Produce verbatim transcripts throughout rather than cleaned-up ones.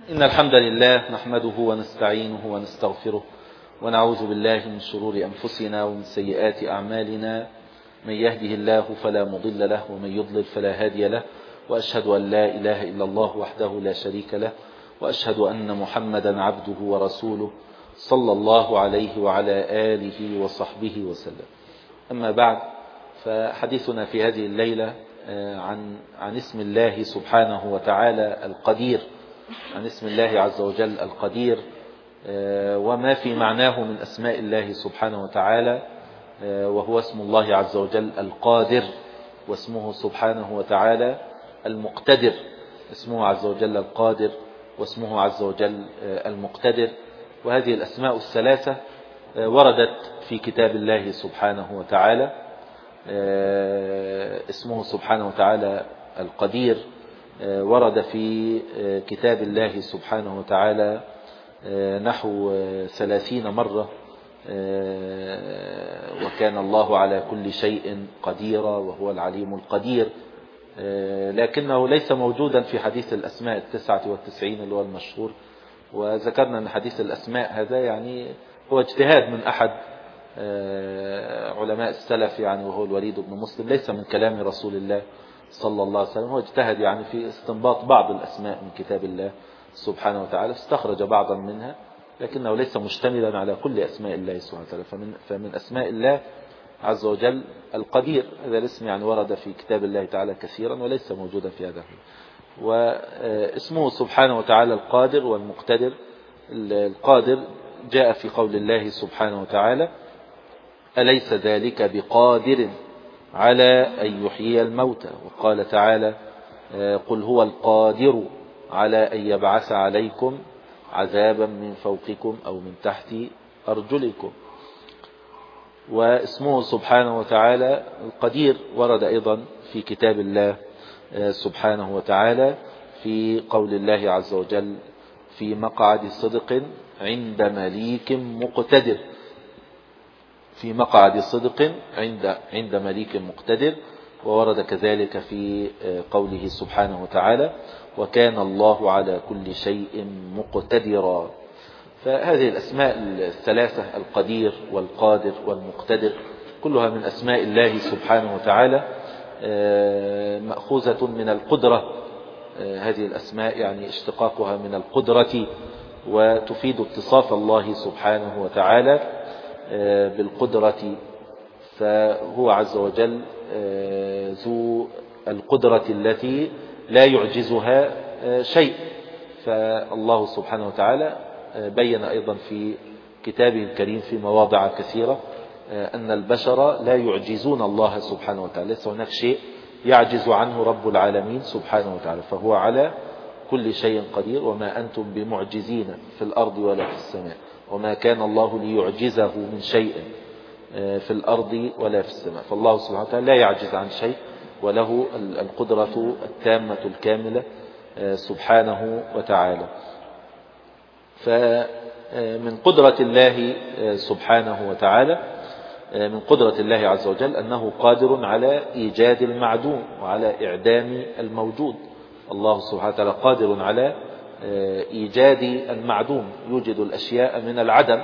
إن الحمد لله نحمده ونستعينه ونستغفره ونعوذ بالله من شرور أنفسنا ومن سيئات أعمالنا. من يهده الله فلا مضل له ومن يضلل فلا هادي له، وأشهد أن لا إله إلا الله وحده لا شريك له، وأشهد أن محمدا عبده ورسوله صلى الله عليه وعلى آله وصحبه وسلم. أما بعد، فحديثنا في هذه الليلة عن عن اسم الله سبحانه وتعالى القدير، عن اسم الله عز وجل القدير وما في معناه من أسماء الله سبحانه وتعالى، وهو اسم الله عز وجل القادر، واسمه سبحانه وتعالى المقتدر. اسمه عز وجل القادر واسمه عز وجل المقتدر، وهذه الأسماء الثلاثة وردت في كتاب الله سبحانه وتعالى. اسمه سبحانه وتعالى القدير ورد في كتاب الله سبحانه وتعالى نحو ثلاثين مرة، وكان الله على كل شيء قديرا وهو العليم القدير، لكنه ليس موجودا في حديث الأسماء التسعة والتسعين اللي هو المشهور. وذكرنا أن حديث الأسماء هذا يعني هو اجتهاد من أحد علماء السلف، يعني وهو الوليد بن مسلم، ليس من كلام رسول الله صلى الله عليه وسلم. هو اجتهد يعني في استنباط بعض الأسماء من كتاب الله سبحانه وتعالى، استخرج بعضا منها، لكنه ليس مشتملا على كل أسماء الله سبحانه وتعالى. فمن, فمن أسماء الله عز وجل القدير، هذا الاسم يعني ورد في كتاب الله تعالى كثيرا وليس موجودا في هذا. واسمه سبحانه وتعالى القادر والمقتدر. القادر جاء في قول الله سبحانه وتعالى: أليس ذلك بقادر على أن يحيي الموتى. وقال تعالى: قل هو القادر على أن يبعث عليكم عذابا من فوقكم أو من تحت أرجلكم. واسمه سبحانه وتعالى القدير ورد أيضا في كتاب الله سبحانه وتعالى في قول الله عز وجل: في مقعد صدق عند مليك مقتدر. في مقعد صدق عند عند مليك مقتدر. وورد كذلك في قوله سبحانه وتعالى: وكان الله على كل شيء مقتدرا. فهذه الأسماء الثلاثة القدير والقادر والمقتدر كلها من أسماء الله سبحانه وتعالى، مأخوذة من القدرة. هذه الأسماء يعني اشتقاقها من القدرة، وتفيد اتصاف الله سبحانه وتعالى بالقدرة، فهو عز وجل ذو القدرة التي لا يعجزها شيء. فالله سبحانه وتعالى بين أيضا في كتابه الكريم في مواضع كثيرة أن البشر لا يعجزون الله سبحانه وتعالى، ليس هناك شيء يعجز عنه رب العالمين سبحانه وتعالى، فهو على كل شيء قدير. وما أنتم بمعجزين في الأرض ولا في السماء، وما كان الله ليعجزه من شيء في الأرض ولا في السماء. فالله سبحانه وتعالى لا يعجز عن شيء، وله القدرة التامة الكاملة سبحانه وتعالى. فمن قدرة الله سبحانه وتعالى، من قدرة الله عز وجل أنه قادر على إيجاد المعدوم وعلى إعدام الموجود. الله سبحانه وتعالى قادر على إيجاد المعدوم، يوجد الأشياء من العدم.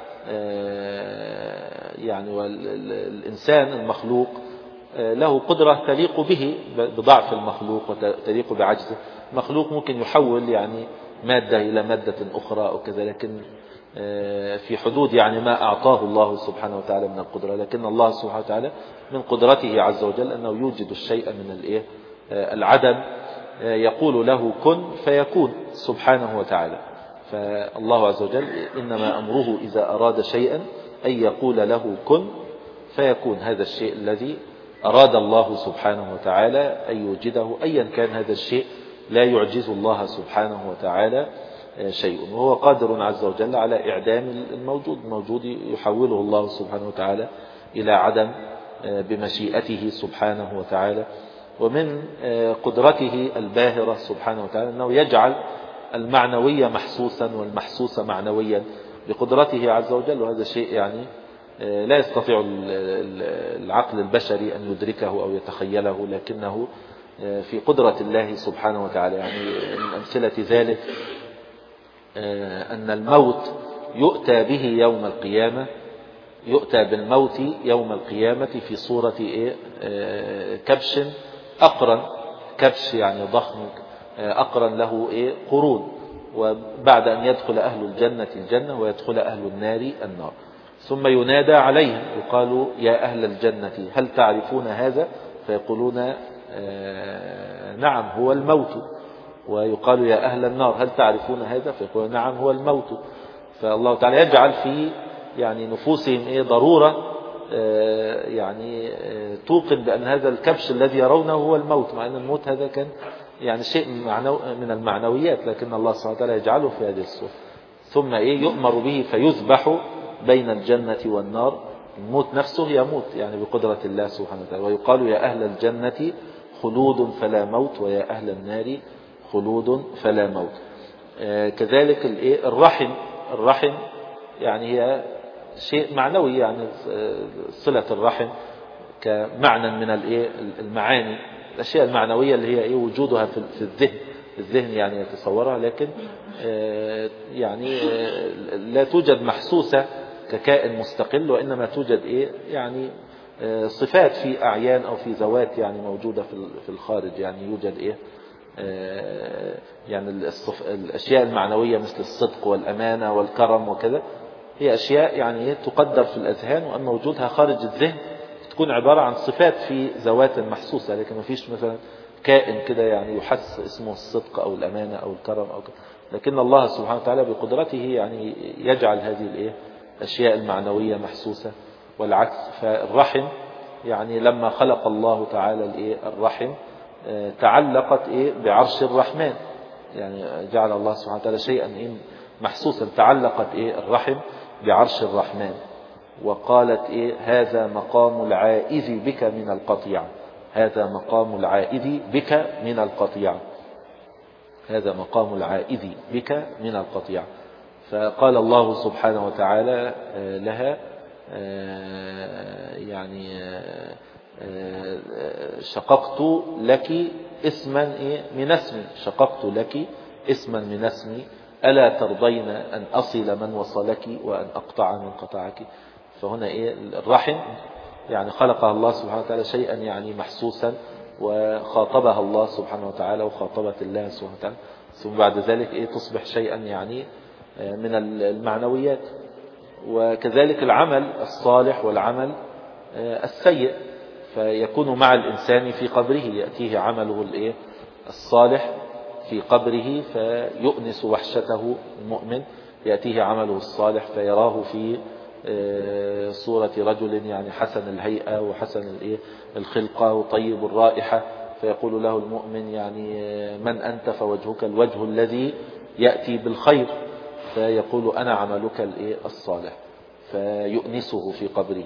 يعني والإنسان المخلوق له قدرة تليق به بضعف المخلوق وتليق بعجزه. مخلوق ممكن يحول يعني مادة إلى مادة أخرى أو كذا، لكن في حدود يعني ما أعطاه الله سبحانه وتعالى من القدرة. لكن الله سبحانه وتعالى من قدرته عز وجل أنه يوجد الشيء من العدم، يقول له كن فيكون سبحانه وتعالى. فالله عز وجل إنما أمره إذا أراد شيئا أن يقول له كن فيكون. هذا الشيء الذي أراد الله سبحانه وتعالى أن يوجده أيا كان هذا الشيء، لا يعجز الله سبحانه وتعالى شيء. وهو قادر عز وجل على إعدام الموجود. الموجود يحوله الله سبحانه وتعالى إلى عدم بمشيئته سبحانه وتعالى. ومن قدرته الباهرة سبحانه وتعالى أنه يجعل المعنوية محسوسا والمحسوس معنويا بقدرته عز وجل. وهذا شيء يعني لا يستطيع العقل البشري أن يدركه أو يتخيله، لكنه في قدرة الله سبحانه وتعالى. يعني من أمثلة ذلك أن الموت يؤتى به يوم القيامة، يؤتى بالموت يوم القيامة في صورة إيه؟ كبش أقرن، كبش يعني ضخم أقرن له إيه؟ قرون، وبعد أن يدخل أهل الجنة الجنة ويدخل أهل النار النار، ثم ينادى عليهم يقال يا أهل الجنة هل تعرفون هذا؟ فيقولون نعم هو الموت. ويقال يا أهل النار هل تعرفون هذا؟ فيقولون نعم هو الموت. فالله تعالى يجعل في يعني نفوسهم إيه ضرورة يعني توقن بأن هذا الكبش الذي يرونه هو الموت، مع أن الموت هذا كان يعني شيء من المعنويات، لكن الله سبحانه وتعالى يجعله في هذه الصورة. ثم إيه يؤمر به فيذبح بين الجنة والنار، الموت نفسه يموت يعني بقدرة الله سبحانه وتعالى، ويقال يا أهل الجنة خلود فلا موت ويا أهل النار خلود فلا موت. كذلك الرحم، الرحم يعني هي شيء معنوي، يعني صلة الرحم كمعنى من المعاني الأشياء المعنوية اللي هي وجودها في الذهن، الذهن يعني يتصورها، لكن يعني لا توجد محسوسة ككائن مستقل، وإنما توجد إيه يعني صفات في أعيان أو في ذوات يعني موجودة في الخارج، يعني يوجد إيه يعني الأشياء المعنوية مثل الصدق والأمانة والكرم وكذا، هي أشياء يعني تقدر في الأذهان، وأما وجودها خارج الذهن تكون عبارة عن صفات في ذوات محسوسة، لكن ما فيش مثلا كائن كده يعني يحس اسمه الصدق أو الأمانة أو الكرم أو كده. لكن الله سبحانه وتعالى بقدرته يعني يجعل هذه الإيه الأشياء المعنوية محسوسة والعكس. فالرحم يعني لما خلق الله تعالى الإيه الرحم تعلقت إيه بعرش الرحمن، يعني جعل الله سبحانه وتعالى شيئا إيه محسوسا، تعلقت إيه الرحم بعرش الرحمن، وقالت إيه هذا مقام العائذ بك من القطيعة، هذا مقام العائذ بك من القطيعة، هذا مقام العائذ بك من القطيعة. فقال الله سبحانه وتعالى لها يعني شققت لك اسما من اسمي، شققت لك اسما من اسمي ألا ترضين أن أصل من وصلك وأن أقطع من قطعك. فهنا إيه الرحم يعني خلقها الله سبحانه وتعالى شيئا يعني محسوسا، وخاطبها الله سبحانه وتعالى وخاطبت الله سبحانه وتعالى، ثم بعد ذلك إيه تصبح شيئا يعني من المعنويات. وكذلك العمل الصالح والعمل السيء، فيكون مع الإنسان في قبره، يأتيه عمله الإيه الصالح في قبره فيؤنس وحشته المؤمن، يأتيه عمله الصالح فيراه في صورة رجل يعني حسن الهيئة وحسن الإيه الخلقة وطيب الرائحة، فيقول له المؤمن يعني من أنت؟ فوجهك الوجه الذي يأتي بالخير، فيقول أنا عملك الإيه الصالح، فيؤنسه في قبره.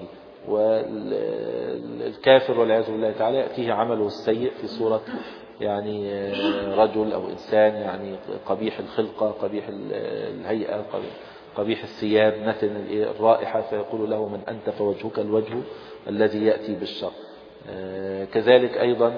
والكافر والعياذ بالله تعالى يأتيه عمله السيء في صورة يعني رجل أو إنسان يعني قبيح الخلقة قبيح الهيئة قبيح الثياب نتن الرائحة، فيقول له من أنت؟ فوجهك الوجه الذي يأتي بالشر. كذلك أيضا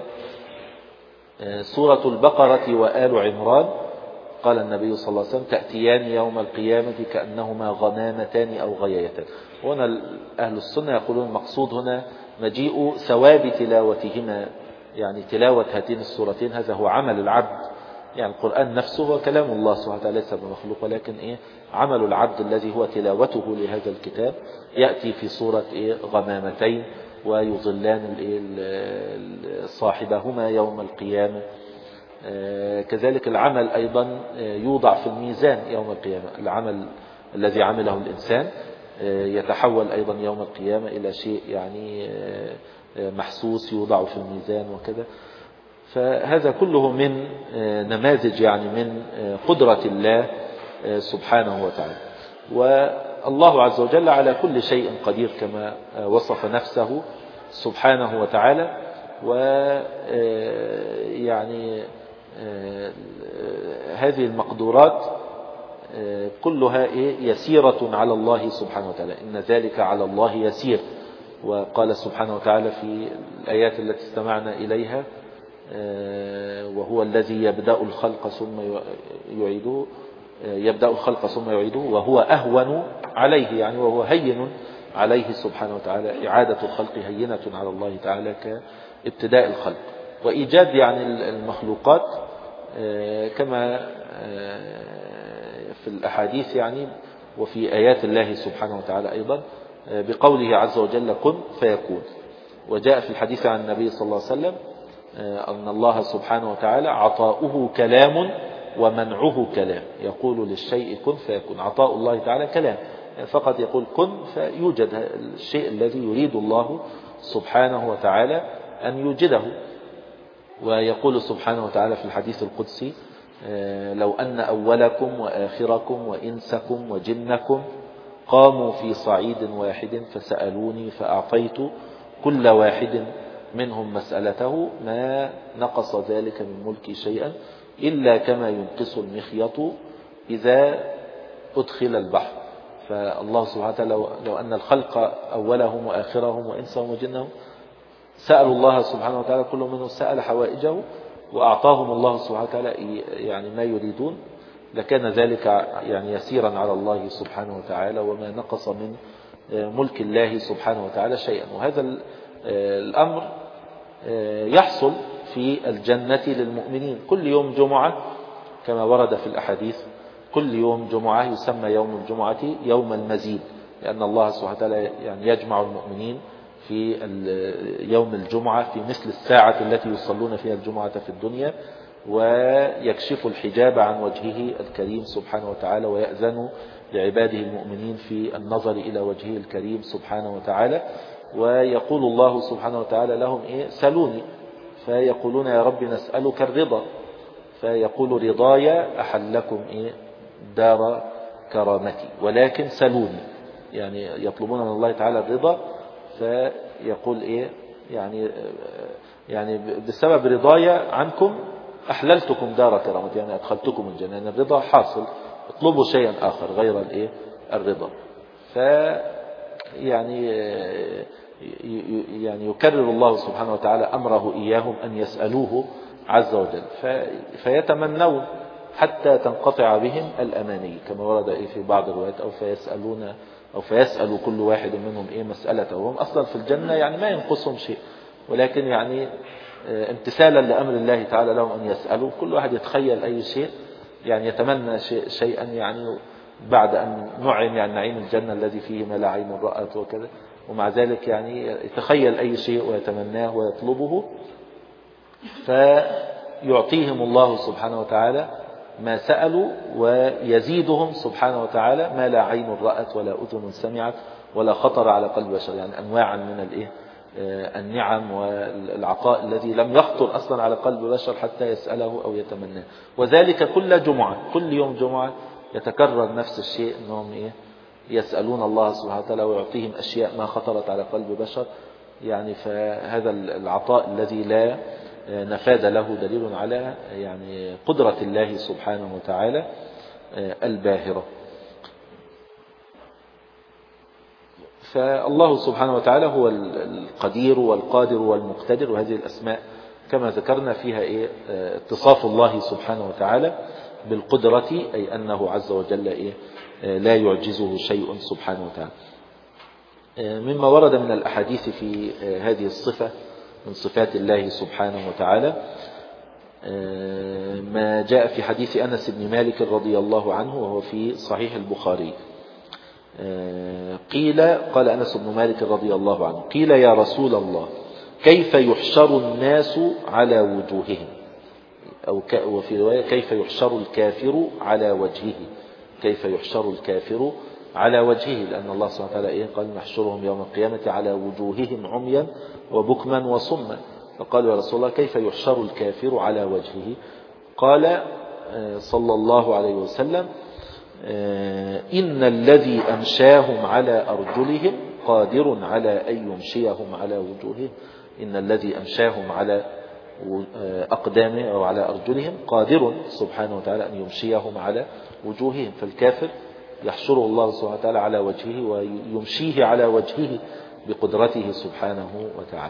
سورة البقرة وآل عمران قال النبي صلى الله عليه وسلم تأتيان يوم القيامة كأنهما غمامتان أو غيايتان. هنا أهل السنة يقولون المقصود هنا مجيء ثواب تلاوتهما، يعني تلاوة هاتين السورتين هذا هو عمل العبد، يعني القرآن نفسه هو كلام الله سبحانه وتعالى ليس بمخلوق، ولكن إيه عمل العبد الذي هو تلاوته لهذا الكتاب يأتي في صورة إيه غمامتين ويظلان الإيه صاحبهما يوم القيامة. كذلك العمل أيضا يوضع في الميزان يوم القيامة، العمل الذي عمله الإنسان يتحول أيضا يوم القيامة إلى شيء يعني محسوس يوضع في الميزان وكذا. فهذا كله من نماذج يعني من قدرة الله سبحانه وتعالى. والله عز وجل على كل شيء قدير كما وصف نفسه سبحانه وتعالى. ويعني هذه المقدورات كلها يسيرة على الله سبحانه وتعالى، إن ذلك على الله يسير. وقال سبحانه وتعالى في الآيات التي استمعنا إليها وهو الذي يبدأ الخلق ثم يعيده يبدأ الخلق ثم يعيده، وهو أهون عليه يعني وهو هين عليه سبحانه وتعالى. إعادة الخلق هينة على الله تعالى كابتداء الخلق. وإيجاد يعني المخلوقات كما في الأحاديث يعني وفي آيات الله سبحانه وتعالى أيضا بقوله عز وجل كن فيكون. وجاء في الحديث عن النبي صلى الله عليه وسلم أن الله سبحانه وتعالى عطاؤه كلام ومنعه كلام، يقول للشيء كن فيكون. عطاء الله تعالى كلام، فقط يقول كن فيوجد الشيء الذي يريد الله سبحانه وتعالى أن يوجده. ويقول سبحانه وتعالى في الحديث القدسي لو أن أولكم وآخركم وإنسكم وجنكم قاموا في صعيد واحد فسألوني فأعطيت كل واحد منهم مسألته ما نقص ذلك من ملكي شيئا إلا كما ينقص المخيط إذا أدخل البحر. فالله سبحانه وتعالى لو, لو أن الخلق أولهم وآخرهم وإنسهم وجنهم سألوا الله سبحانه وتعالى كل منهم سأل حوائجه وأعطاهم الله سبحانه وتعالى يعني ما يريدون لكان ذلك يعني يسيرا على الله سبحانه وتعالى وما نقص من ملك الله سبحانه وتعالى شيئا. وهذا الأمر يحصل في الجنة للمؤمنين. كل يوم جمعة كما ورد في الأحاديث كل يوم جمعة يسمى يوم الجمعة يوم المزيد، لأن الله سبحانه وتعالى يعني يجمع المؤمنين في يوم الجمعة في مثل الساعة التي يصلون فيها الجمعة في الدنيا، ويكشف الحجاب عن وجهه الكريم سبحانه وتعالى ويأذن لعباده المؤمنين في النظر إلى وجهه الكريم سبحانه وتعالى. ويقول الله سبحانه وتعالى لهم إيه سلوني، فيقولون يا رب نسألك الرضا، فيقول رضايا أحلكم إيه دار كرامتي ولكن سلوني، يعني يطلبون من الله تعالى الرضا. فيقول إيه يعني يعني بسبب رضايا عنكم أحللتكم دار كرامتي، يعني أدخلتكم الجنة، يعني الرضا حاصل، اطلبوا شيئا آخر غير الإيه الرضا. ف يعني يعني يكرر الله سبحانه وتعالى أمره إياهم أن يسألوه عز وجل فيتمنون حتى تنقطع بهم الأماني كما ورد إيه في بعض الروايات أو فيسألون أو فيسأل كل واحد منهم إيه مسألته. وهم أصلا في الجنة يعني ما ينقصهم شيء، ولكن يعني امتثالا لأمر الله تعالى لهم أن يسألوا. كل واحد يتخيل أي شيء يعني يتمنى شيء شيئا يعني بعد أن نعم يعني نعيم الجنة الذي فيه ما لا عين رأت وكذا، ومع ذلك يعني يتخيل أي شيء ويتمناه ويطلبه فيعطيهم الله سبحانه وتعالى ما سألوا ويزيدهم سبحانه وتعالى ما لا عين رأت ولا أذن سمعت ولا خطر على قلب بشر، يعني أنواعا من الإيه النعم والعطاء الذي لم يخطر أصلا على قلب بشر حتى يسأله أو يتمناه. وذلك كل جمعة، كل يوم جمعة يتكرر نفس الشيء أنهم إيه يسألون الله سبحانه وتعالى ويعطيهم أشياء ما خطرت على قلب بشر. يعني فهذا العطاء الذي لا نفاذ له دليل على يعني قدرة الله سبحانه وتعالى الباهرة. فالله سبحانه وتعالى هو القدير والقادر والمقتدر، وهذه الأسماء كما ذكرنا فيها إيه اتصاف الله سبحانه وتعالى بالقدرة، أي أنه عز وجل إيه لا يعجزه شيء سبحانه وتعالى. مما ورد من الأحاديث في هذه الصفة من صفات الله سبحانه وتعالى ما جاء في حديث أنس بن مالك رضي الله عنه وهو في صحيح البخاري. قيل قال أنس بن مالك رضي الله عنه قيل يا رسول الله كيف يحشر الناس على وجوههم، أو وفي رواية كيف يحشر الكافر على وجهه، كيف يحشر الكافر على وجهه، لأن الله سبحانه وتعالى إيه قال نحشرهم يوم القيامة على وجوههم عميا وبكما وصما. فقالوا يا رسول الله كيف يحشر الكافر على وجهه؟ قال صلى الله عليه وسلم إن الذي أمشاهم على أرجلهم قادر على أن يمشيهم على وجوههم. إن الذي أمشاهم على أقدامهم أو على أرجلهم قادر سبحانه وتعالى أن يمشيهم على وجوههم. فالكافر يحشره الله سبحانه وتعالى على وجهه ويمشيه على وجهه بقدرته سبحانه وتعالى.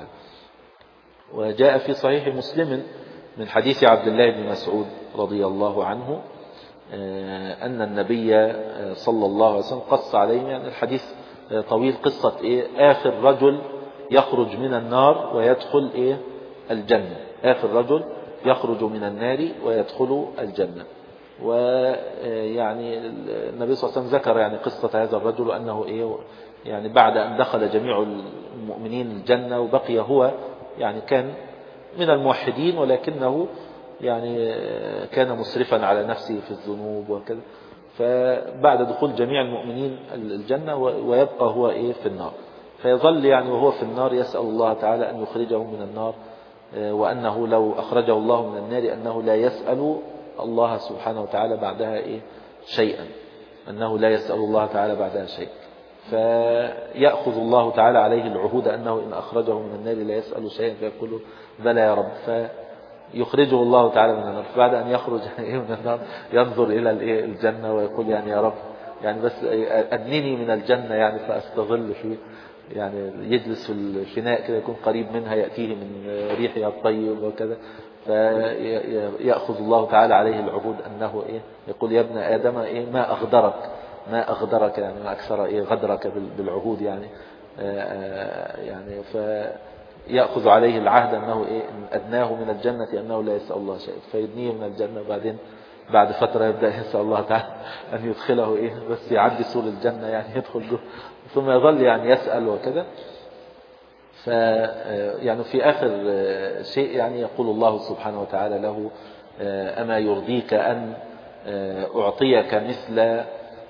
وجاء في صحيح مسلم من حديث عبد الله بن مسعود رضي الله عنه أن النبي صلى الله عليه وسلم قص عليهم، يعني الحديث طويل، قصة إيه آخر رجل يخرج من النار ويدخل إيه الجنة، آخر رجل يخرج من النار ويدخل الجنة. ويعني النبي صلى الله عليه وسلم ذكر يعني قصة هذا الرجل أنه إيه يعني بعد أن دخل جميع المؤمنين الجنة وبقي هو يعني كان من الموحدين، ولكنه يعني كان مسرفا على نفسه في الذنوب وكذا، فبعد دخول جميع المؤمنين الجنة ويبقى هو إيه في النار، فيظل يعني وهو في النار يسأل الله تعالى أن يخرجه من النار، وأنه لو أخرجه الله من النار أنه لا يسأل الله سبحانه وتعالى بعدها إيه شيئا، أنه لا يسأل الله تعالى بعدها شيئا، فيأخذ الله تعالى عليه العهود أنه إن أخرجه من النار لا يسأل شيئا، فيقول بلى يا رب، فيخرجه الله تعالى من النار. بعد أن يخرج من النار ينظر إلى الجنة ويقول يعني يا رب يعني بس أدنني من الجنة يعني فأستظل فيه، يعني يجلس في الفناء كده يكون قريب منها يأتيه من ريحها الطيب وكذا، فيأخذ الله تعالى عليه العهود أنه إيه يقول يا ابن آدم إيه ما أغدرك ما أغدرك يعني ما أكثر إيه غدرك بالعهود يعني يعني فيأخذ عليه العهد أنه إيه إن أدناه من الجنة أنه لا يسأل الله شيء، فيدنيه من الجنة، وبعدين بعد فترة يبدأ يسأل الله تعالى أن يدخله إيه بس يعدي سور الجنة يعني يدخل جوه، ثم يظل يعني يسأل وكذا. ف يعني في آخر شيء يعني يقول الله سبحانه وتعالى له أما يرضيك أن أعطيك مثل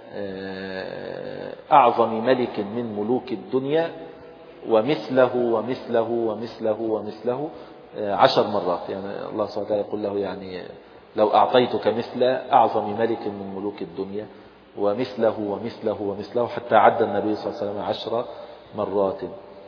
أعظم ملك من ملوك الدنيا ومثله ومثله ومثله ومثله عشر مرات، يعني الله سبحانه وتعالى يقول له يعني لو أعطيتك مثل أعظم ملك من ملوك الدنيا ومثله ومثله ومثله، حتى عد النبي صلى الله عليه وسلم عشر مرات.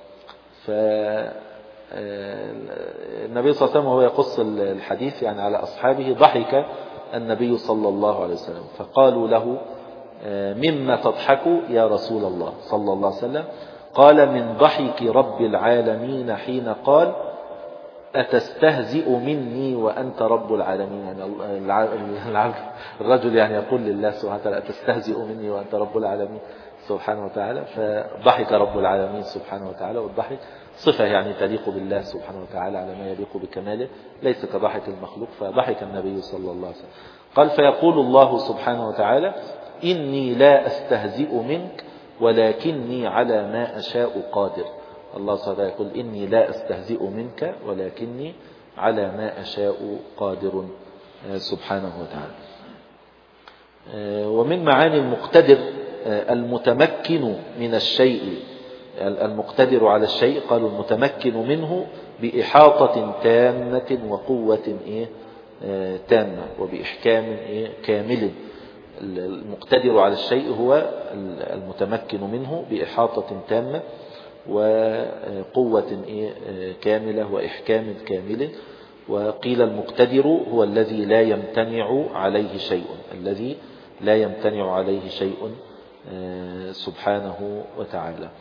فالنبي صلى الله عليه وسلم وهو يقص الحديث يعني على أصحابه ضحك النبي صلى الله عليه وسلم، فقالوا له مما تضحك يا رسول الله صلى الله عليه وسلم؟ قال من ضحك رب العالمين حين قال أتستهزئ مني وأنت رب العالمين، يعني الرجل يعني يقول لله سبحانه وتعالى أتستهزئ مني وأنت رب العالمين سبحانه وتعالى، فضحك رب العالمين سبحانه وتعالى، والضحك صفة يعني تليق بالله سبحانه وتعالى على ما يليق بكماله، ليس كضحك المخلوق، فضحك النبي صلى الله عليه وسلم. قال فيقول الله سبحانه وتعالى إني لا أستهزئ منك ولكني على ما أشاء قادر. الله سبحانه يقول إني لا أستهزئ منك ولكني على ما أشاء قادر سبحانه وتعالى. ومن معاني المقتدر المتمكن من الشيء، المقتدر على الشيء قالوا المتمكن منه بإحاطة تامة وقوة إيه تامة وبإحكام إيه كامل. المقتدر على الشيء هو المتمكن منه بإحاطة تامة وقوة إيه كاملة وإحكام كامل. وقيل المقتدر هو الذي لا يمتنع عليه شيء، الذي لا يمتنع عليه شيء سبحانه وتعالى.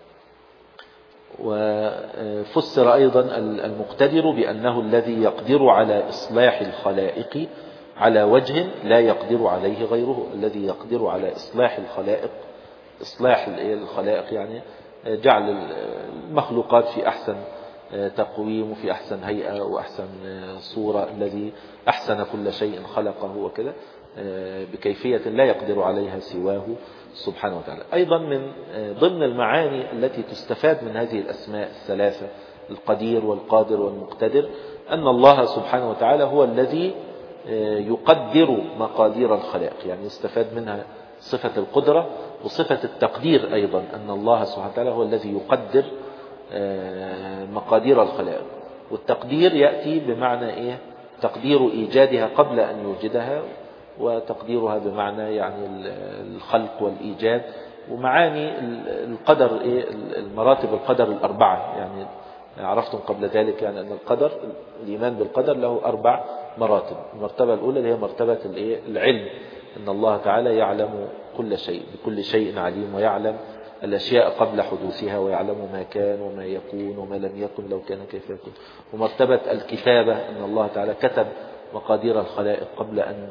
وفسر أيضا المقتدر بأنه الذي يقدر على إصلاح الخلائق على وجه لا يقدر عليه غيره، الذي يقدر على إصلاح الخلائق، إصلاح الخلائق يعني جعل المخلوقات في أحسن تقويم وفي أحسن هيئة وأحسن صورة، الذي أحسن كل شيء خلقه وكذا بكيفية لا يقدر عليها سواه سبحانه وتعالى. أيضا من ضمن المعاني التي تستفاد من هذه الأسماء الثلاثة القدير والقادر والمقتدر أن الله سبحانه وتعالى هو الذي يقدر مقادير الخلائق، يعني يستفاد منها صفة القدرة وصفة التقدير أيضا، أن الله سبحانه وتعالى هو الذي يقدر مقادير الخلائق. والتقدير يأتي بمعنى إيه؟ تقدير إيجادها قبل أن يوجدها، وتقديرها بمعنى يعني الخلق والإيجاد. ومعاني القدر إيه؟ المراتب القدر الأربعة، يعني عرفتم قبل ذلك يعني أن القدر الإيمان بالقدر له أربع مراتب. المرتبة الأولى اللي هي مرتبة العلم، أن الله تعالى يعلم كل شيء، بكل شيء عليم، ويعلم الأشياء قبل حدوثها، ويعلم ما كان وما يكون وما لم يكن لو كان كيف يكون. ومرتبة الكتابة، أن الله تعالى كتب مقادير الخلائق قبل أن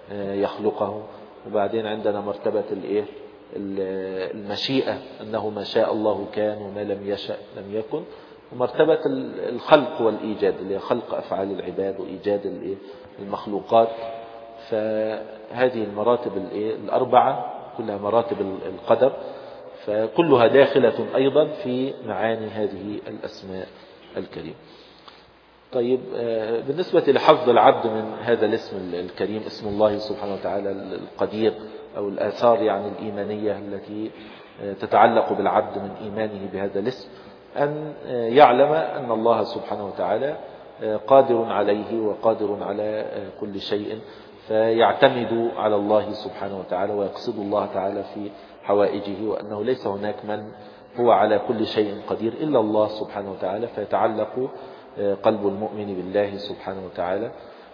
يخلقهم. وبعدين عندنا مرتبة الايه المشيئة، أنه ما شاء الله كان وما لم يشأ لم يكن. ومرتبة الخلق والإيجاد اللي هي خلق أفعال العباد وإيجاد المخلوقات. فهذه المراتب الأربعة كلها مراتب القدر، فكلها داخلة أيضا في معاني هذه الأسماء الكريمة. طيب، بالنسبة لحفظ العبد من هذا الاسم الكريم اسم الله سبحانه وتعالى القدير، أو الآثار يعني الإيمانية التي تتعلق بالعبد من إيمانه بهذا الاسم، أن يعلم أن الله سبحانه وتعالى قادر عليه وقادر على كل شيء، فيعتمد على الله سبحانه وتعالى ويقصد الله تعالى في حوائجه، وأنه ليس هناك من هو على كل شيء قدير إلا الله سبحانه وتعالى. فيتعلق قلب المؤمن بالله سبحانه وتعالى،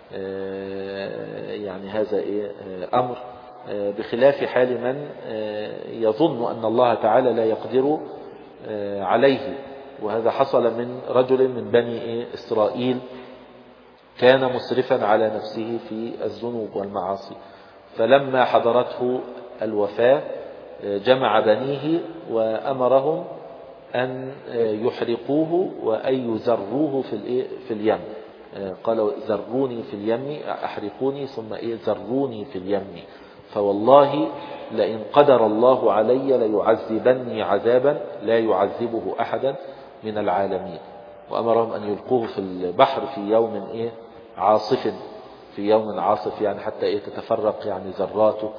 يعني هذا أمر بخلاف حال من يظن أن الله تعالى لا يقدر عليه. وهذا حصل من رجل من بني إسرائيل كان مسرفا على نفسه في الذنوب والمعاصي، فلما حضرته الوفاة جمع بنيه وأمرهم أن يحرقوه وأن يزروه في في اليم. قالوا ذروني في اليم، أحرقوني ثم ذروني في اليم، فوالله لئن قدر الله علي ليعذبني عذابا لا يعذبه أحدا من العالمين. وأمرهم أن يلقوه في البحر في يوم إيه عاصف، في يوم عاصف يعني حتى تتفرق يعني ذراته،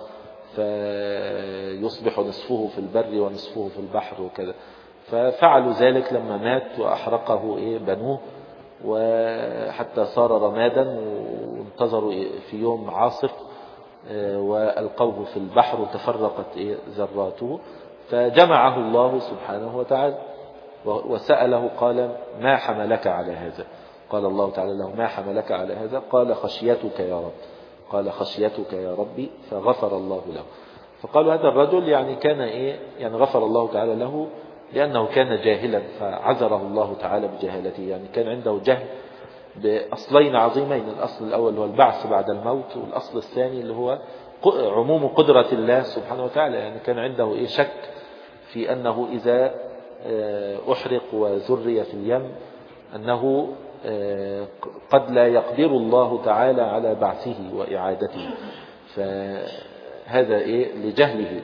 فيصبح نصفه في البر ونصفه في البحر وكذا. ففعلوا ذلك لما مات وأحرقه إيه بنوه، وحتى صار رمادا، وانتظروا في يوم عاصف وألقوه في البحر وتفرقت إيه ذراته. فجمعه الله سبحانه وتعالى وسأله قال ما حملك على هذا؟ قال الله تعالى له ما حملك على هذا؟ قال خشيتك يا رب. قال خشيتك يا ربي، فغفر الله له. فقالوا هذا الرجل يعني كان إيه يعني غفر الله تعالى له لأنه كان جاهلا، فعذره الله تعالى بجهالته. يعني كان عنده جهل بأصلين عظيمين، الأصل الأول هو البعث بعد الموت، والأصل الثاني اللي هو عموم قدرة الله سبحانه وتعالى. يعني كان عنده إيه شك في أنه إذا أحرق وذري في اليم أنه قد لا يقدر الله تعالى على بعثه وإعادته، فهذا إيه لجهله،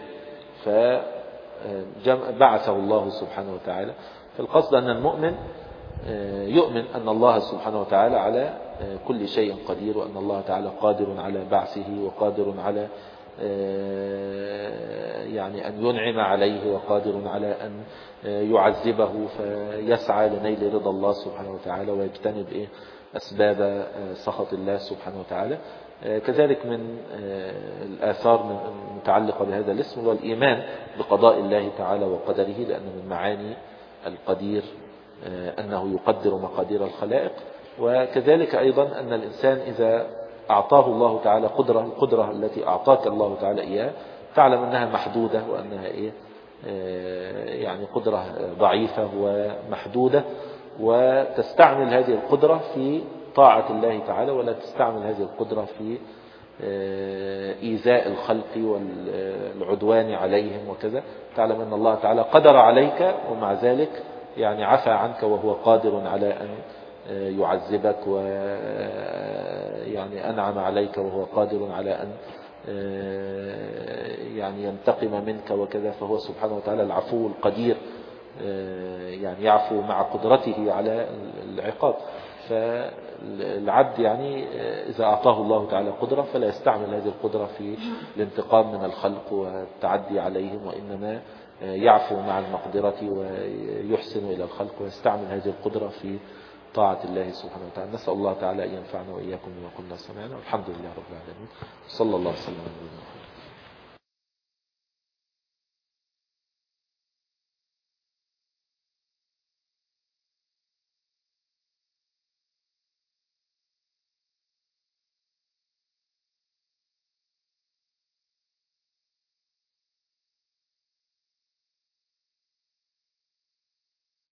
فبعثه الله سبحانه وتعالى. فالقصد أن المؤمن يؤمن أن الله سبحانه وتعالى على كل شيء قدير، وأن الله تعالى قادر على بعثه وقادر على يعني أن ينعم عليه وقادر على أن يعذبه، فيسعى لنيل رضا الله سبحانه وتعالى ويجتنب إيه أسباب سخط الله سبحانه وتعالى. كذلك من الآثار المتعلقة بهذا الاسم هو الإيمان بقضاء الله تعالى وقدره، لأن من معاني القدير أنه يقدر مقادير الخلائق. وكذلك أيضا أن الإنسان إذا أعطاه الله تعالى قدرة، القدرة التي أعطاك الله تعالى إياه تعلم أنها محدودة، وأنها إيه يعني قدرة ضعيفة ومحدودة، وتستعمل هذه القدرة في طاعة الله تعالى، ولا تستعمل هذه القدرة في إيذاء الخلق والعدوان عليهم وكذا. تعلم أن الله تعالى قدر عليك ومع ذلك يعني عفى عنك، وهو قادر على أن يعذبك، ويعني أنعم عليك وهو قادر على أن يعني ينتقم منك وكذا. فهو سبحانه وتعالى العفو القدير، يعني يعفو مع قدرته على العقاب. فالعبد يعني إذا أعطاه الله تعالى قدرة فلا يستعمل هذه القدرة في الانتقام من الخلق والتعدي عليهم، وإنما يعفو مع المقدرة ويحسن إلى الخلق ويستعمل هذه القدرة في طاعة الله سبحانه وتعالى. نسأل الله تعالى أن ينفعنا وإياكم بما قلنا سمعنا، والحمد لله رب العالمين، صلى الله عليه وسلم.